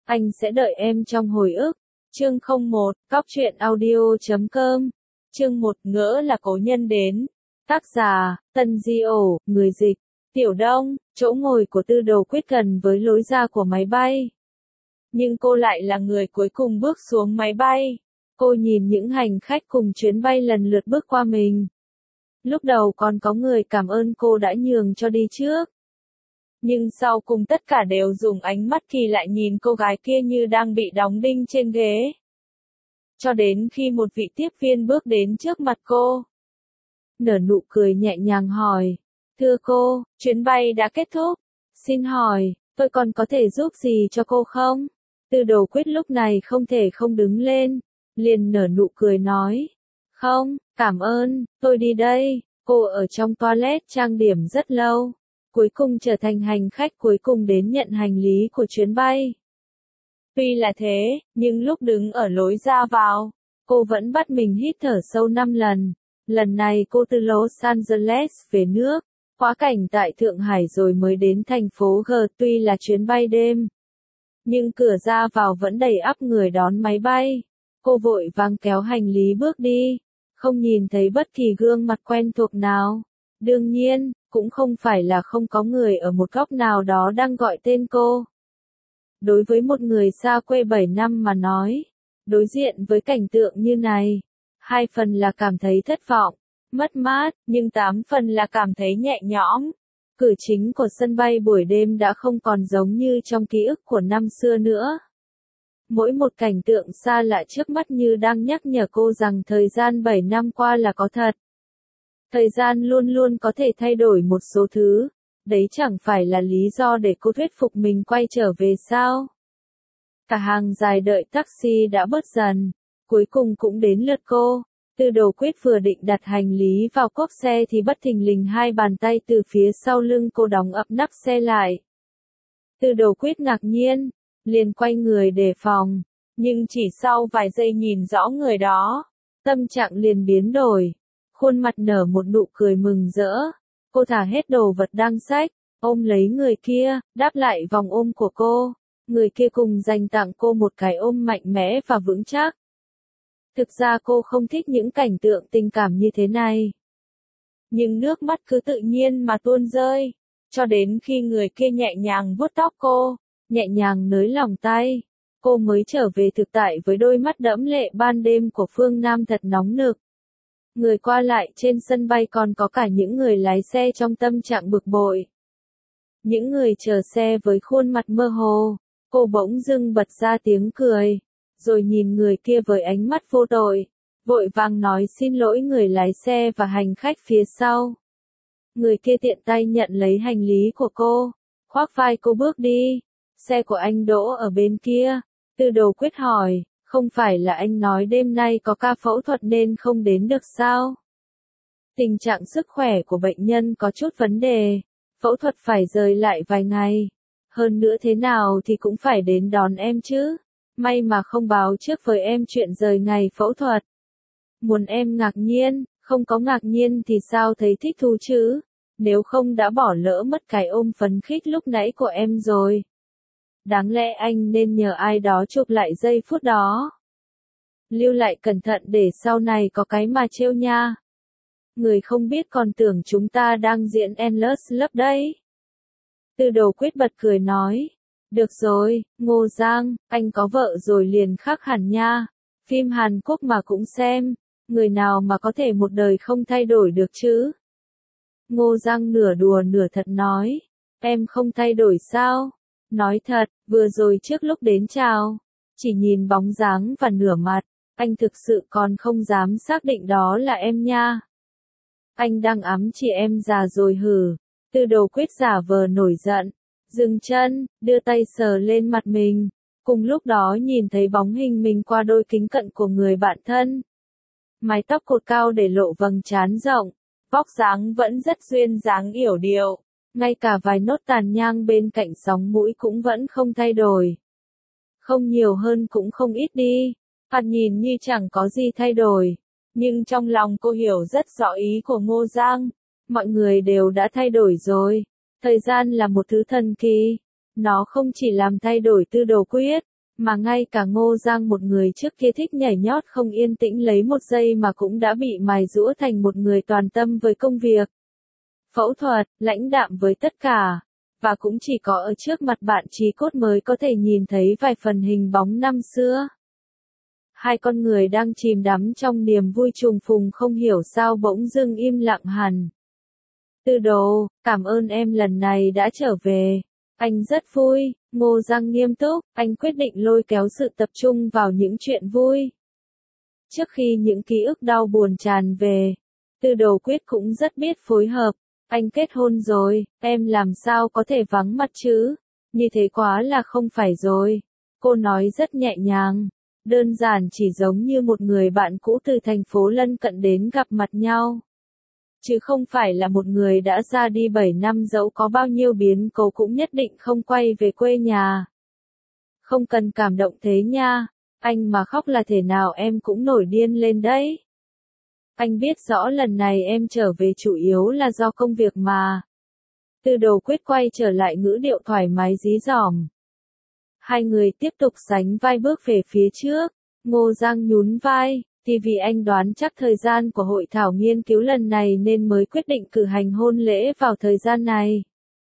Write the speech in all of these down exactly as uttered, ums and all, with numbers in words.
Anh sẽ đợi em trong hồi ức. Chương không một, Cóc truyện audio chấm com. Chương một, ngỡ là cố nhân đến. Tác giả, Tân Di Ổ, người dịch. Tiểu Đông, chỗ ngồi của Tư Đồ Quyết gần với lối ra của máy bay. Nhưng cô lại là người cuối cùng bước xuống máy bay. Cô nhìn những hành khách cùng chuyến bay lần lượt bước qua mình. Lúc đầu còn có người cảm ơn cô đã nhường cho đi trước. Nhưng sau cùng tất cả đều dùng ánh mắt kỳ lạ nhìn cô gái kia như đang bị đóng đinh trên ghế. Cho đến khi một vị tiếp viên bước đến trước mặt cô. Nở nụ cười nhẹ nhàng hỏi. Thưa cô, chuyến bay đã kết thúc. Xin hỏi, tôi còn có thể giúp gì cho cô không? Tư Đồ Quyết lúc này không thể không đứng lên. Liền nở nụ cười nói. Không, cảm ơn, tôi đi đây. Cô ở trong toilet trang điểm rất lâu. Cuối cùng trở thành hành khách cuối cùng đến nhận hành lý của chuyến bay. Tuy là thế, nhưng lúc đứng ở lối ra vào, cô vẫn bắt mình hít thở sâu năm lần. Lần này cô từ Los Angeles về nước, quá cảnh tại Thượng Hải rồi mới đến thành phố G. Tuy là chuyến bay đêm, nhưng cửa ra vào vẫn đầy ắp người đón máy bay. Cô vội vàng kéo hành lý bước đi, không nhìn thấy bất kỳ gương mặt quen thuộc nào. Đương nhiên, cũng không phải là không có người ở một góc nào đó đang gọi tên cô. Đối với một người xa quê bảy năm mà nói, đối diện với cảnh tượng như này, hai phần là cảm thấy thất vọng, mất mát, nhưng tám phần là cảm thấy nhẹ nhõm. Cửa chính của sân bay buổi đêm đã không còn giống như trong ký ức của năm xưa nữa. Mỗi một cảnh tượng xa lạ trước mắt như đang nhắc nhở cô rằng thời gian bảy năm qua là có thật. Thời gian luôn luôn có thể thay đổi một số thứ, đấy chẳng phải là lý do để cô thuyết phục mình quay trở về sao? Cả hàng dài đợi taxi đã bớt dần, cuối cùng cũng đến lượt cô. Tư Đồ Quyết vừa định đặt hành lý vào cốp xe thì bất thình lình hai bàn tay từ phía sau lưng cô đóng ập nắp xe lại. Tư Đồ Quyết ngạc nhiên, liền quay người đề phòng, nhưng chỉ sau vài giây nhìn rõ người đó, tâm trạng liền biến đổi. Khuôn mặt nở một nụ cười mừng rỡ. Cô thả hết đồ vật đang xách, ôm lấy người kia, đáp lại vòng ôm của cô. Người kia cùng dành tặng cô một cái ôm mạnh mẽ và vững chắc. Thực ra cô không thích những cảnh tượng tình cảm như thế này. Nhưng nước mắt cứ tự nhiên mà tuôn rơi. Cho đến khi người kia nhẹ nhàng vuốt tóc cô, nhẹ nhàng nới lỏng tay, cô mới trở về thực tại với đôi mắt đẫm lệ ban đêm của phương Nam thật nóng nực. Người qua lại trên sân bay còn có cả những người lái xe trong tâm trạng bực bội. Những người chờ xe với khuôn mặt mơ hồ, cô bỗng dưng bật ra tiếng cười, rồi nhìn người kia với ánh mắt vô tội, vội vàng nói xin lỗi người lái xe và hành khách phía sau. Người kia tiện tay nhận lấy hành lý của cô, khoác vai cô bước đi. Xe của anh đỗ ở bên kia. Tư Đồ Quyết hỏi. Không phải là anh nói đêm nay có ca phẫu thuật nên không đến được sao? Tình trạng sức khỏe của bệnh nhân có chút vấn đề, phẫu thuật phải rời lại vài ngày. Hơn nữa thế nào thì cũng phải đến đón em chứ. May mà không báo trước với em chuyện rời ngày phẫu thuật. Muốn em ngạc nhiên, không có ngạc nhiên thì sao thấy thích thú chứ? Nếu không đã bỏ lỡ mất cái ôm phấn khích lúc nãy của em rồi. Đáng lẽ anh nên nhờ ai đó chụp lại giây phút đó. Lưu lại cẩn thận để sau này có cái mà trêu nha. Người không biết còn tưởng chúng ta đang diễn Endless Love đấy. Tư Đồ Quyết bật cười nói. Được rồi, Ngô Giang, anh có vợ rồi liền khác hẳn nha. Phim Hàn Quốc mà cũng xem, người nào mà có thể một đời không thay đổi được chứ? Ngô Giang nửa đùa nửa thật nói. Em không thay đổi sao? Nói thật, vừa rồi trước lúc đến chào, chỉ nhìn bóng dáng và nửa mặt, anh thực sự còn không dám xác định đó là em nha. Anh đang ẵm chị em già rồi hử? Tư Đồ Quyết giả vờ nổi giận, dừng chân, đưa tay sờ lên mặt mình, cùng lúc đó nhìn thấy bóng hình mình qua đôi kính cận của người bạn thân. Mái tóc cột cao để lộ vầng trán rộng, vóc dáng vẫn rất duyên dáng yểu điệu. Ngay cả vài nốt tàn nhang bên cạnh sóng mũi cũng vẫn không thay đổi. Không nhiều hơn cũng không ít đi. Thoạt nhìn như chẳng có gì thay đổi. Nhưng trong lòng cô hiểu rất rõ ý của Ngô Giang. Mọi người đều đã thay đổi rồi. Thời gian là một thứ thần kỳ. Nó không chỉ làm thay đổi Tư Đồ Quyết, Mà ngay cả Ngô Giang một người trước kia thích nhảy nhót không yên tĩnh lấy một giây mà cũng đã bị mài giũa thành một người toàn tâm với công việc. Phẫu thuật, lãnh đạm với tất cả. Và cũng chỉ có ở trước mặt bạn trí cốt mới có thể nhìn thấy vài phần hình bóng năm xưa. Hai con người đang chìm đắm trong niềm vui trùng phùng không hiểu sao bỗng dưng im lặng hẳn. Tư Đồ, cảm ơn em lần này đã trở về. Anh rất vui. Ngô Giang nghiêm túc, anh quyết định lôi kéo sự tập trung vào những chuyện vui. Trước khi những ký ức đau buồn tràn về, Tư Đồ Quyết cũng rất biết phối hợp. Anh kết hôn rồi, em làm sao có thể vắng mặt chứ? Như thế quá là không phải rồi. Cô nói rất nhẹ nhàng. Đơn giản chỉ giống như một người bạn cũ từ thành phố lân cận đến gặp mặt nhau. Chứ không phải là một người đã ra đi bảy năm dẫu có bao nhiêu biến cố cũng nhất định không quay về quê nhà. Không cần cảm động thế nha. Anh mà khóc là thể nào em cũng nổi điên lên đấy. Anh biết rõ lần này em trở về chủ yếu là do công việc mà. Tư Đồ Quyết quay trở lại ngữ điệu thoải mái dí dỏm. Hai người tiếp tục sánh vai bước về phía trước. Ngô Giang nhún vai, thì vì anh đoán chắc thời gian của hội thảo nghiên cứu lần này nên mới quyết định cử hành hôn lễ vào thời gian này.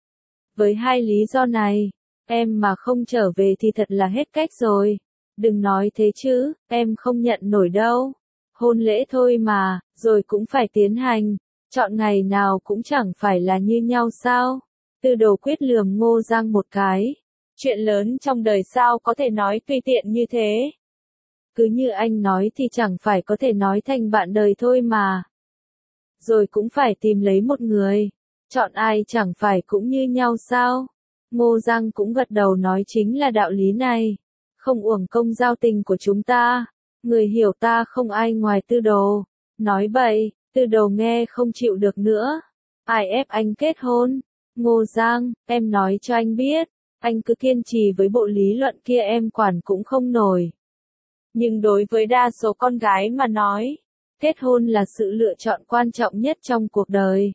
Với hai lý do này, em mà không trở về thì thật là hết cách rồi. Đừng nói thế chứ, em không nhận nổi đâu. Hôn lễ thôi mà, rồi cũng phải tiến hành. Chọn ngày nào cũng chẳng phải là như nhau sao. Tư Đồ Quyết lườm Ngô Giang một cái. Chuyện lớn trong đời sao có thể nói tùy tiện như thế. Cứ như anh nói thì chẳng phải có thể nói thành bạn đời thôi mà. Rồi cũng phải tìm lấy một người. Chọn ai chẳng phải cũng như nhau sao. Ngô Giang cũng gật đầu nói chính là đạo lý này. Không uổng công giao tình của chúng ta. Người hiểu ta không ai ngoài Tư Đồ. Nói bậy, Tư Đồ nghe không chịu được nữa. Ai ép anh kết hôn? Ngô Giang, em nói cho anh biết. Anh cứ kiên trì với bộ lý luận kia em quản cũng không nổi. Nhưng đối với đa số con gái mà nói, kết hôn là sự lựa chọn quan trọng nhất trong cuộc đời.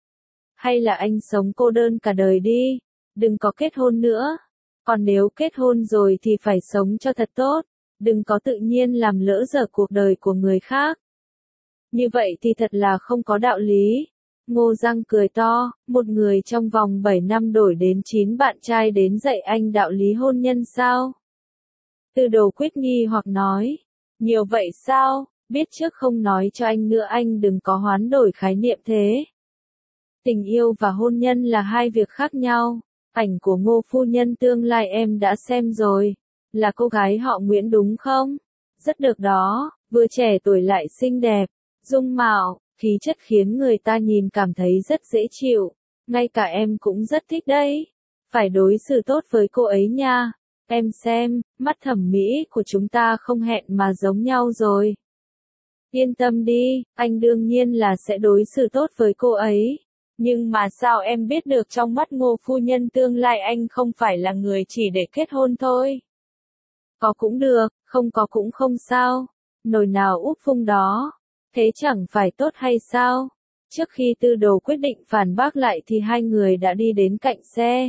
Hay là anh sống cô đơn cả đời đi, đừng có kết hôn nữa. Còn nếu kết hôn rồi thì phải sống cho thật tốt, đừng có tự nhiên làm lỡ dở cuộc đời của người khác. Như vậy thì thật là không có đạo lý. Ngô Giang cười to, một người trong vòng bảy năm đổi đến chín bạn trai đến dạy anh đạo lý hôn nhân sao? Tư Đồ Quyết nghi hoặc nói, nhiều vậy sao, biết trước không nói cho anh nữa anh đừng có hoán đổi khái niệm thế. Tình yêu và hôn nhân là hai việc khác nhau. Ảnh của Ngô phu nhân tương lai em đã xem rồi, là cô gái họ Nguyễn đúng không? Rất được đó, vừa trẻ tuổi lại xinh đẹp, dung mạo, khí chất khiến người ta nhìn cảm thấy rất dễ chịu. Ngay cả em cũng rất thích đấy. Phải đối xử tốt với cô ấy nha. Em xem, mắt thẩm mỹ của chúng ta không hẹn mà giống nhau rồi. Yên tâm đi, anh đương nhiên là sẽ đối xử tốt với cô ấy. Nhưng mà sao em biết được trong mắt Ngô phu nhân tương lai anh không phải là người chỉ để kết hôn thôi? Có cũng được, không có cũng không sao. Nồi nào úp vung đó. Thế chẳng phải tốt hay sao? Trước khi Tư Đồ quyết định phản bác lại thì hai người đã đi đến cạnh xe.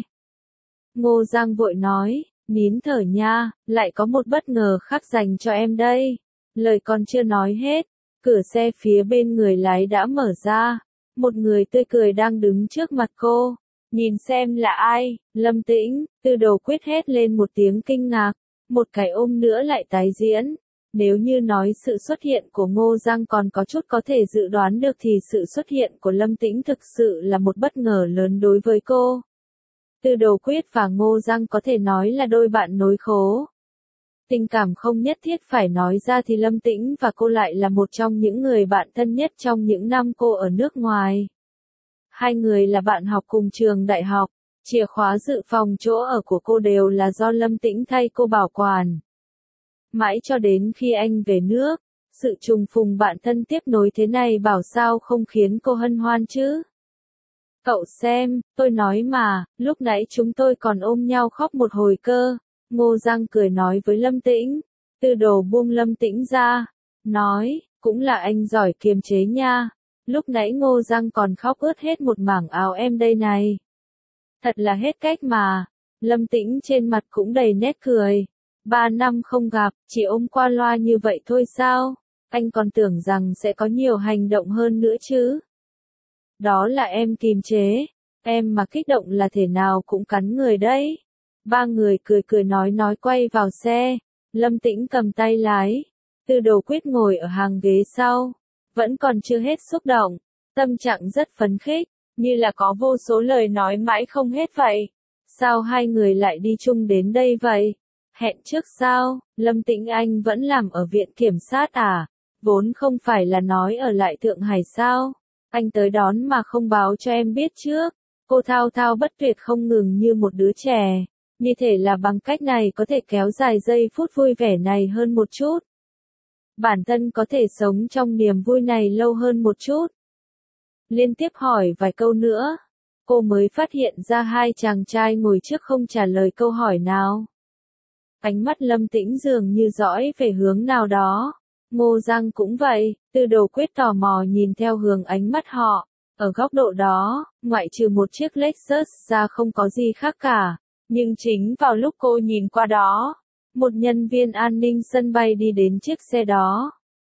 Ngô Giang vội nói, nín thở nha, lại có một bất ngờ khác dành cho em đây. Lời còn chưa nói hết, cửa xe phía bên người lái đã mở ra. Một người tươi cười đang đứng trước mặt cô. Nhìn xem là ai? Lâm Tĩnh. Tư Đồ quyết hét lên một tiếng kinh ngạc. Một cái ôm nữa lại tái diễn. Nếu như nói sự xuất hiện của Ngô Giang còn có chút có thể dự đoán được thì sự xuất hiện của Lâm Tĩnh thực sự là một bất ngờ lớn đối với cô. Tư Đồ Quyết và Ngô Giang có thể nói là đôi bạn nối khố. Tình cảm không nhất thiết phải nói ra thì Lâm Tĩnh và cô lại là một trong những người bạn thân nhất trong những năm cô ở nước ngoài. Hai người là bạn học cùng trường đại học, chìa khóa dự phòng chỗ ở của cô đều là do Lâm Tĩnh thay cô bảo quản. Mãi cho đến khi anh về nước, sự trùng phùng bạn thân tiếp nối thế này bảo sao không khiến cô hân hoan chứ? Cậu xem, tôi nói mà, lúc nãy chúng tôi còn ôm nhau khóc một hồi cơ. Ngô Giang cười nói với Lâm Tĩnh. Tư Đồ buông Lâm Tĩnh ra, nói, cũng là anh giỏi kiềm chế nha. Lúc nãy Ngô Giang còn khóc ướt hết một mảng áo em đây này. Thật là hết cách mà. Lâm Tĩnh trên mặt cũng đầy nét cười. Ba năm không gặp, chỉ ôm qua loa như vậy thôi sao? Anh còn tưởng rằng sẽ có nhiều hành động hơn nữa chứ. Đó là em kiềm chế, em mà kích động là thể nào cũng cắn người đấy. Ba người cười cười nói nói quay vào xe, Lâm Tĩnh cầm tay lái, Tư Đồ Quyết ngồi ở hàng ghế sau, vẫn còn chưa hết xúc động, tâm trạng rất phấn khích, như là có vô số lời nói mãi không hết vậy. Sao hai người lại đi chung đến đây vậy? Hẹn trước sao? Lâm Tĩnh Anh vẫn làm ở viện kiểm sát à? Vốn không phải là nói ở lại Thượng Hải sao? Anh tới đón mà không báo cho em biết trước. Cô thao thao bất tuyệt không ngừng như một đứa trẻ. Như thể là bằng cách này có thể kéo dài giây phút vui vẻ này hơn một chút. Bản thân có thể sống trong niềm vui này lâu hơn một chút. Liên tiếp hỏi vài câu nữa, cô mới phát hiện ra hai chàng trai ngồi trước không trả lời câu hỏi nào. Ánh mắt Lâm Tĩnh dường như dõi về hướng nào đó. Ngô Giang cũng vậy, Tư Đồ Quyết tò mò nhìn theo hướng ánh mắt họ. Ở góc độ đó, ngoại trừ một chiếc Lexus ra không có gì khác cả. Nhưng chính vào lúc cô nhìn qua đó, một nhân viên an ninh sân bay đi đến chiếc xe đó.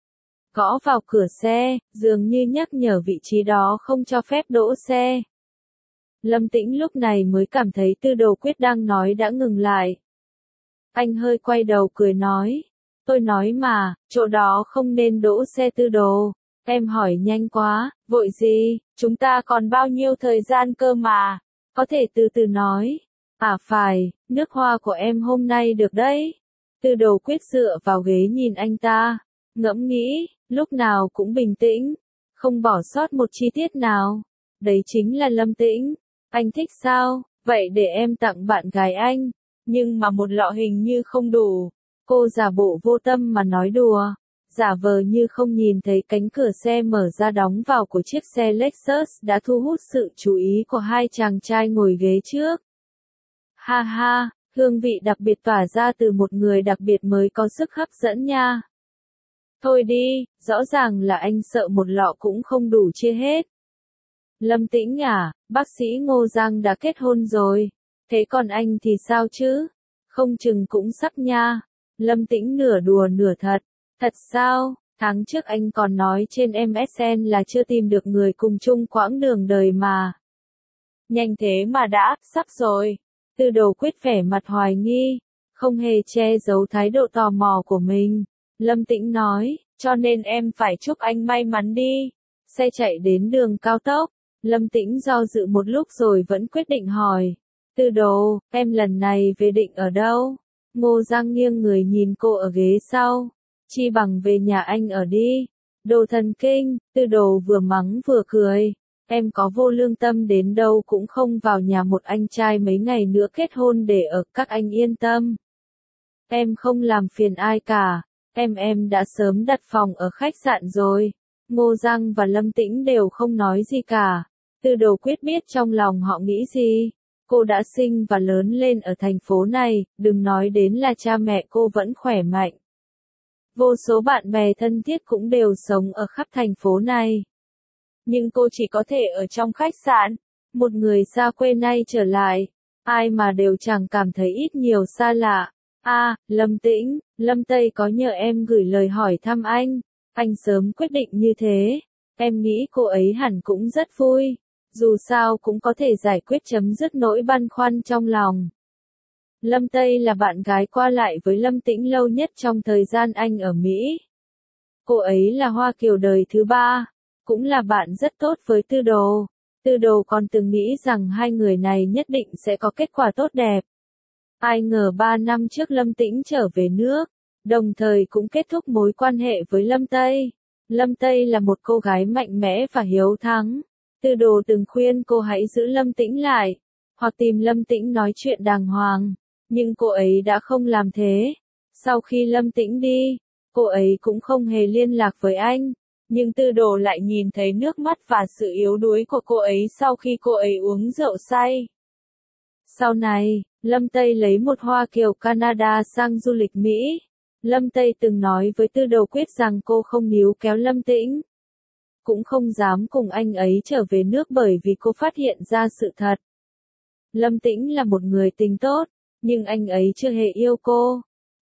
Gõ vào cửa xe, dường như nhắc nhở vị trí đó không cho phép đỗ xe. Lâm Tĩnh lúc này mới cảm thấy Tư Đồ Quyết đang nói đã ngừng lại. Anh hơi quay đầu cười nói, tôi nói mà, chỗ đó không nên đỗ xe Tư Đồ. Em hỏi nhanh quá, vội gì, chúng ta còn bao nhiêu thời gian cơ mà, có thể từ từ nói. À phải, nước hoa của em hôm nay được đấy. Tư Đồ Quyết dựa vào ghế nhìn anh ta, ngẫm nghĩ, lúc nào cũng bình tĩnh, không bỏ sót một chi tiết nào. Đấy chính là Lâm Tĩnh. Anh thích sao? Vậy để em tặng bạn gái anh. Nhưng mà một lọ hình như không đủ. Cô giả bộ vô tâm mà nói đùa, giả vờ như không nhìn thấy cánh cửa xe mở ra đóng vào của chiếc xe Lexus đã thu hút sự chú ý của hai chàng trai ngồi ghế trước. Ha ha, hương vị đặc biệt tỏa ra từ một người đặc biệt mới có sức hấp dẫn nha. Thôi đi, rõ ràng là anh sợ một lọ cũng không đủ chia hết. Lâm Tĩnh à, bác sĩ Ngô Giang đã kết hôn rồi. Thế còn anh thì sao chứ? Không chừng cũng sắp nha. Lâm Tĩnh nửa đùa nửa thật. Thật sao? Tháng trước anh còn nói trên em ét en là chưa tìm được người cùng chung quãng đường đời mà. Nhanh thế mà đã, sắp rồi. Tư Đồ Quyết vẻ mặt hoài nghi, không hề che giấu thái độ tò mò của mình. Lâm Tĩnh nói, cho nên em phải chúc anh may mắn đi. Xe chạy đến đường cao tốc. Lâm Tĩnh do dự một lúc rồi vẫn quyết định hỏi. Tư Đồ, em lần này về định ở đâu? Ngô Giang nghiêng người nhìn cô ở ghế sau. Chi bằng về nhà anh ở đi. Đồ thần kinh, Tư Đồ vừa mắng vừa cười. Em có vô lương tâm đến đâu cũng không vào nhà một anh trai mấy ngày nữa kết hôn để ở, các anh yên tâm. Em không làm phiền ai cả. Em em đã sớm đặt phòng ở khách sạn rồi. Ngô Giang và Lâm Tĩnh đều không nói gì cả. Tư Đồ Quyết biết trong lòng họ nghĩ gì. Cô đã sinh và lớn lên ở thành phố này, đừng nói đến là cha mẹ cô vẫn khỏe mạnh. Vô số bạn bè thân thiết cũng đều sống ở khắp thành phố này. Nhưng cô chỉ có thể ở trong khách sạn. Một người xa quê nay trở lại, ai mà đều chẳng cảm thấy ít nhiều xa lạ. À, Lâm Tĩnh, Lâm Tây có nhờ em gửi lời hỏi thăm anh. Anh sớm quyết định như thế. Em nghĩ cô ấy hẳn cũng rất vui. Dù sao cũng có thể giải quyết chấm dứt nỗi băn khoăn trong lòng. Lâm Tây là bạn gái qua lại với Lâm Tĩnh lâu nhất trong thời gian anh ở Mỹ. Cô ấy là Hoa Kiều đời thứ ba, cũng là bạn rất tốt với Tư Đồ. Tư Đồ còn từng nghĩ rằng hai người này nhất định sẽ có kết quả tốt đẹp. Ai ngờ ba năm trước Lâm Tĩnh trở về nước, đồng thời cũng kết thúc mối quan hệ với Lâm Tây. Lâm Tây là một cô gái mạnh mẽ và hiếu thắng. Tư Đồ từng khuyên cô hãy giữ Lâm Tĩnh lại, hoặc tìm Lâm Tĩnh nói chuyện đàng hoàng, nhưng cô ấy đã không làm thế. Sau khi Lâm Tĩnh đi, cô ấy cũng không hề liên lạc với anh, nhưng Tư Đồ lại nhìn thấy nước mắt và sự yếu đuối của cô ấy sau khi cô ấy uống rượu say. Sau này, Lâm Tây lấy một Hoa Kiều Canada sang du lịch Mỹ. Lâm Tây từng nói với Tư Đồ Quyết rằng cô không níu kéo Lâm Tĩnh, cũng không dám cùng anh ấy trở về nước bởi vì cô phát hiện ra sự thật. Lâm Tĩnh là một người tình tốt, nhưng anh ấy chưa hề yêu cô.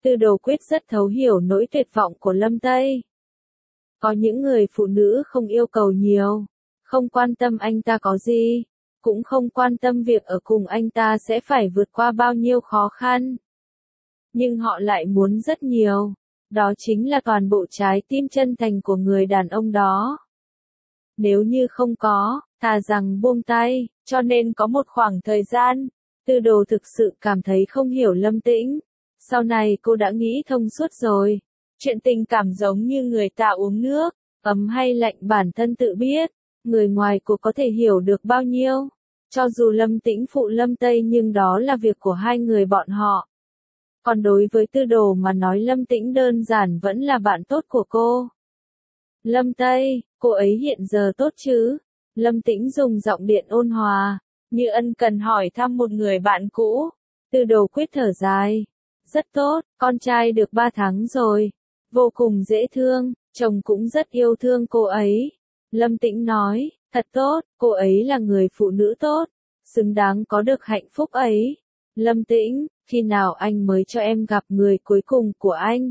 Tư Đồ Quyết rất thấu hiểu nỗi tuyệt vọng của Lâm Tây. Có những người phụ nữ không yêu cầu nhiều, không quan tâm anh ta có gì, cũng không quan tâm việc ở cùng anh ta sẽ phải vượt qua bao nhiêu khó khăn. Nhưng họ lại muốn rất nhiều, đó chính là toàn bộ trái tim chân thành của người đàn ông đó. Nếu như không có, thà rằng buông tay, cho nên có một khoảng thời gian, Tư Đồ thực sự cảm thấy không hiểu Lâm Tĩnh. Sau này cô đã nghĩ thông suốt rồi. Chuyện tình cảm giống như người ta uống nước, ấm hay lạnh bản thân tự biết, người ngoài cô có thể hiểu được bao nhiêu. Cho dù Lâm Tĩnh phụ Lâm Tây nhưng đó là việc của hai người bọn họ. Còn đối với Tư Đồ mà nói Lâm Tĩnh đơn giản vẫn là bạn tốt của cô. Lâm Tây, cô ấy hiện giờ tốt chứ? Lâm Tĩnh dùng giọng điện ôn hòa, như ân cần hỏi thăm một người bạn cũ. Tư Đồ Quyết thở dài. Rất tốt, con trai được ba tháng rồi. Vô cùng dễ thương, chồng cũng rất yêu thương cô ấy. Lâm Tĩnh nói, thật tốt, cô ấy là người phụ nữ tốt, xứng đáng có được hạnh phúc ấy. Lâm Tĩnh, khi nào anh mới cho em gặp người cuối cùng của anh?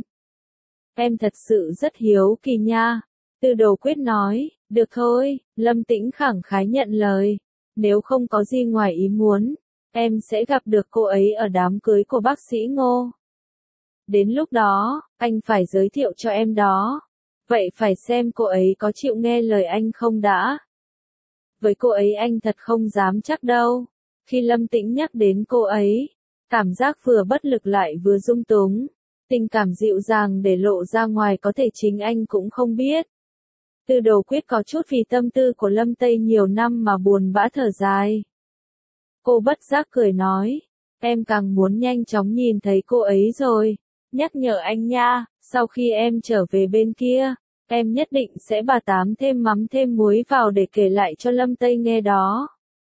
Em thật sự rất hiếu kỳ nha. Tư Đồ Quyết nói, được thôi, Lâm Tĩnh khẳng khái nhận lời. Nếu không có gì ngoài ý muốn, em sẽ gặp được cô ấy ở đám cưới của bác sĩ Ngô. Đến lúc đó, anh phải giới thiệu cho em đó. Vậy phải xem cô ấy có chịu nghe lời anh không đã. Với cô ấy anh thật không dám chắc đâu. Khi Lâm Tĩnh nhắc đến cô ấy, cảm giác vừa bất lực lại vừa dung túng. Tình cảm dịu dàng để lộ ra ngoài có thể chính anh cũng không biết. Tư Đồ Quyết có chút vì tâm tư của Lâm Tây nhiều năm mà buồn bã thở dài. Cô bất giác cười nói, em càng muốn nhanh chóng nhìn thấy cô ấy rồi. Nhắc nhở anh nha, sau khi em trở về bên kia, em nhất định sẽ bà tám thêm mắm thêm muối vào để kể lại cho Lâm Tây nghe đó.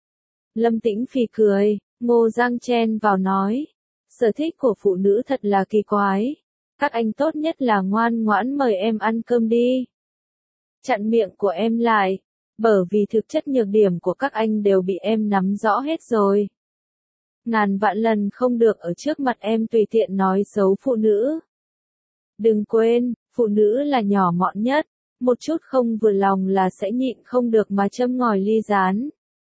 Lâm Tĩnh phì cười, Ngô Giang chen vào nói, sở thích của phụ nữ thật là kỳ quái. Các anh tốt nhất là ngoan ngoãn mời em ăn cơm đi. Chặn miệng của em lại, bởi vì thực chất nhược điểm của các anh đều bị em nắm rõ hết rồi. Ngàn vạn lần không được ở trước mặt em tùy tiện nói xấu phụ nữ. Đừng quên, phụ nữ là nhỏ mọn nhất, một chút không vừa lòng là sẽ nhịn không được mà châm ngòi ly gián.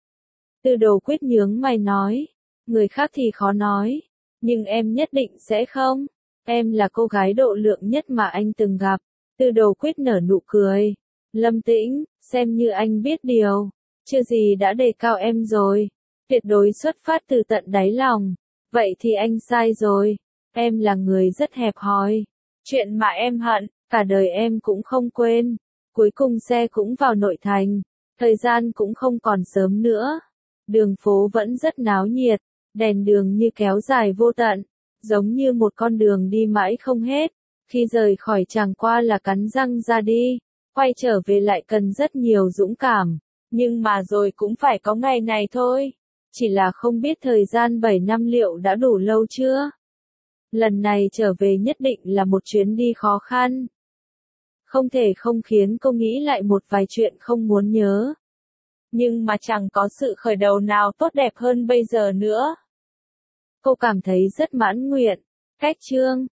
Tư Đồ Quyết nhướng mày nói, người khác thì khó nói, nhưng em nhất định sẽ không. Em là cô gái độ lượng nhất mà anh từng gặp. Tư Đồ Quyết nở nụ cười. Lâm Tĩnh, xem như anh biết điều, chưa gì đã đề cao em rồi. Tuyệt đối xuất phát từ tận đáy lòng. Vậy thì anh sai rồi. Em là người rất hẹp hòi. Chuyện mà em hận, cả đời em cũng không quên. Cuối cùng xe cũng vào nội thành. Thời gian cũng không còn sớm nữa. Đường phố vẫn rất náo nhiệt. Đèn đường như kéo dài vô tận. Giống như một con đường đi mãi không hết. Khi rời khỏi chẳng qua là cắn răng ra đi. Quay trở về lại cần rất nhiều dũng cảm. Nhưng mà rồi cũng phải có ngày này thôi. Chỉ là không biết thời gian bảy năm liệu đã đủ lâu chưa? Lần này trở về nhất định là một chuyến đi khó khăn. Không thể không khiến cô nghĩ lại một vài chuyện không muốn nhớ. Nhưng mà chẳng có sự khởi đầu nào tốt đẹp hơn bây giờ nữa. Cô cảm thấy rất mãn nguyện. Cách chương